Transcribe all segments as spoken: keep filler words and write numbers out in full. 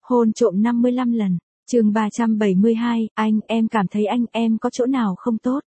Hôn trộm năm mươi lăm lần. Chương ba trăm bảy mươi hai, anh, em cảm thấy anh, em có chỗ nào không tốt?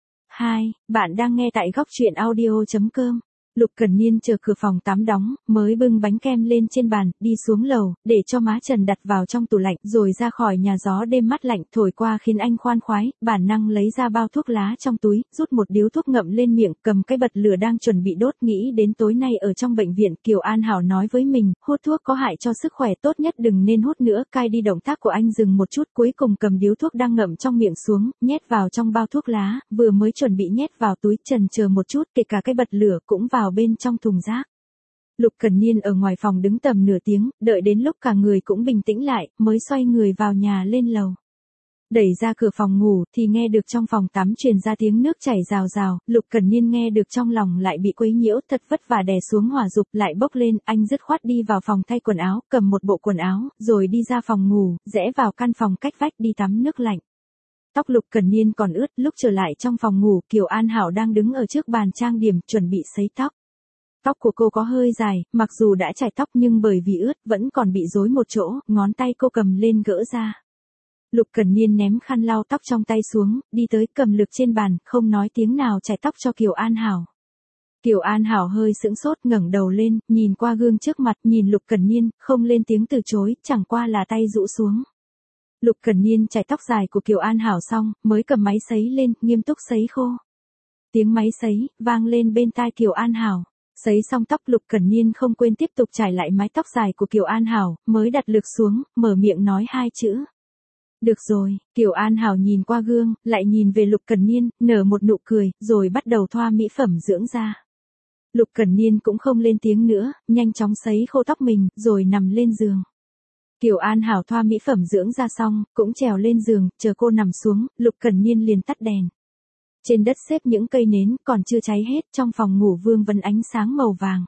hai, bạn đang nghe tại góc truyện audio chấm com. Lục Cẩn Niên chờ cửa phòng tắm đóng, mới bưng bánh kem lên trên bàn, đi xuống lầu, để cho má Trần đặt vào trong tủ lạnh, rồi ra khỏi nhà. Gió đêm mát lạnh thổi qua khiến anh khoan khoái, bản năng lấy ra bao thuốc lá trong túi, rút một điếu thuốc ngậm lên miệng, cầm cái bật lửa đang chuẩn bị đốt. Nghĩ đến tối nay ở trong bệnh viện, Kiều An Hảo nói với mình, hút thuốc có hại cho sức khỏe, tốt nhất đừng nên hút nữa. Cai đi động tác của anh dừng một chút, cuối cùng cầm điếu thuốc đang ngậm trong miệng xuống, nhét vào trong bao thuốc lá, vừa mới chuẩn bị nhét vào túi, chần chờ một chút, kể cả cái bật lửa cũng vào bên trong thùng rác. Lục Cẩn Niên ở ngoài phòng đứng tầm nửa tiếng, đợi đến lúc cả người cũng bình tĩnh lại, mới xoay người vào nhà lên lầu. Đẩy ra cửa phòng ngủ, thì nghe được trong phòng tắm truyền ra tiếng nước chảy rào rào. Lục Cẩn Niên nghe được trong lòng lại bị quấy nhiễu, thật vất vả đè xuống hỏa dục lại bốc lên. Anh dứt khoát đi vào phòng thay quần áo, cầm một bộ quần áo, rồi đi ra phòng ngủ, rẽ vào căn phòng cách vách đi tắm nước lạnh. Tóc Lục Cẩn Niên còn ướt, lúc trở lại trong phòng ngủ, Kiều An Hảo đang đứng ở trước bàn trang điểm, chuẩn bị sấy tóc. Tóc của cô có hơi dài, mặc dù đã chải tóc nhưng bởi vì ướt, vẫn còn bị rối một chỗ, ngón tay cô cầm lên gỡ ra. Lục Cẩn Niên ném khăn lau tóc trong tay xuống, đi tới cầm lược trên bàn, không nói tiếng nào chải tóc cho Kiều An Hảo. Kiều An Hảo hơi sững sốt, ngẩng đầu lên, nhìn qua gương trước mặt, nhìn Lục Cẩn Niên, không lên tiếng từ chối, chẳng qua là tay rũ xuống. Lục Cẩn Niên chải tóc dài của Kiều An Hảo xong, mới cầm máy sấy lên, nghiêm túc sấy khô. Tiếng máy sấy vang lên bên tai Kiều An Hảo. Sấy xong tóc, Lục Cẩn Niên không quên tiếp tục trải lại mái tóc dài của Kiều An Hảo, mới đặt lược xuống, mở miệng nói hai chữ. Được rồi. Kiều An Hảo nhìn qua gương, lại nhìn về Lục Cẩn Niên, nở một nụ cười, rồi bắt đầu thoa mỹ phẩm dưỡng da. Lục Cẩn Niên cũng không lên tiếng nữa, nhanh chóng sấy khô tóc mình, rồi nằm lên giường. Kiều An Hảo thoa mỹ phẩm dưỡng da xong, cũng trèo lên giường, chờ cô nằm xuống, Lục Cẩn Niên liền tắt đèn. Trên đất xếp những cây nến, còn chưa cháy hết, trong phòng ngủ vương vấn ánh sáng màu vàng.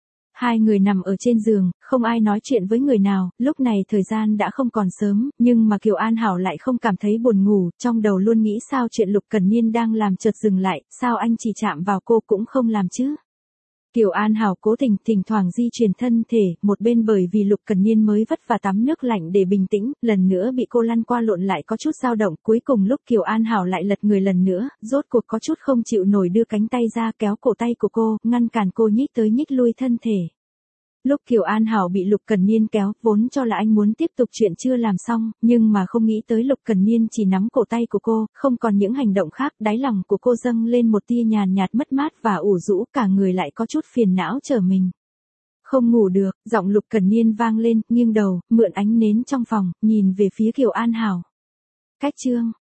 Hai người nằm ở trên giường, không ai nói chuyện với người nào, lúc này thời gian đã không còn sớm, nhưng mà Kiều An Hảo lại không cảm thấy buồn ngủ, trong đầu luôn nghĩ sao chuyện Lục Cẩn Niên đang làm chợt dừng lại, sao anh chỉ chạm vào cô cũng không làm chứ. Kiều An Hảo cố tình thỉnh thoảng di chuyển thân thể, một bên bởi vì Lục Cẩn Niên mới vất vả tắm nước lạnh để bình tĩnh, lần nữa bị cô lăn qua lộn lại có chút dao động, cuối cùng lúc Kiều An Hảo lại lật người lần nữa, rốt cuộc có chút không chịu nổi đưa cánh tay ra kéo cổ tay của cô, ngăn cản cô nhích tới nhích lui thân thể. Lúc Kiều An Hảo bị Lục Cẩn Niên kéo, vốn cho là anh muốn tiếp tục chuyện chưa làm xong, nhưng mà không nghĩ tới Lục Cẩn Niên chỉ nắm cổ tay của cô, không còn những hành động khác, đáy lòng của cô dâng lên một tia nhàn nhạt mất mát và ủ rũ, cả người lại có chút phiền não trở mình. Không ngủ được, giọng Lục Cẩn Niên vang lên, nghiêng đầu, mượn ánh nến trong phòng, nhìn về phía Kiều An Hảo. Cách chương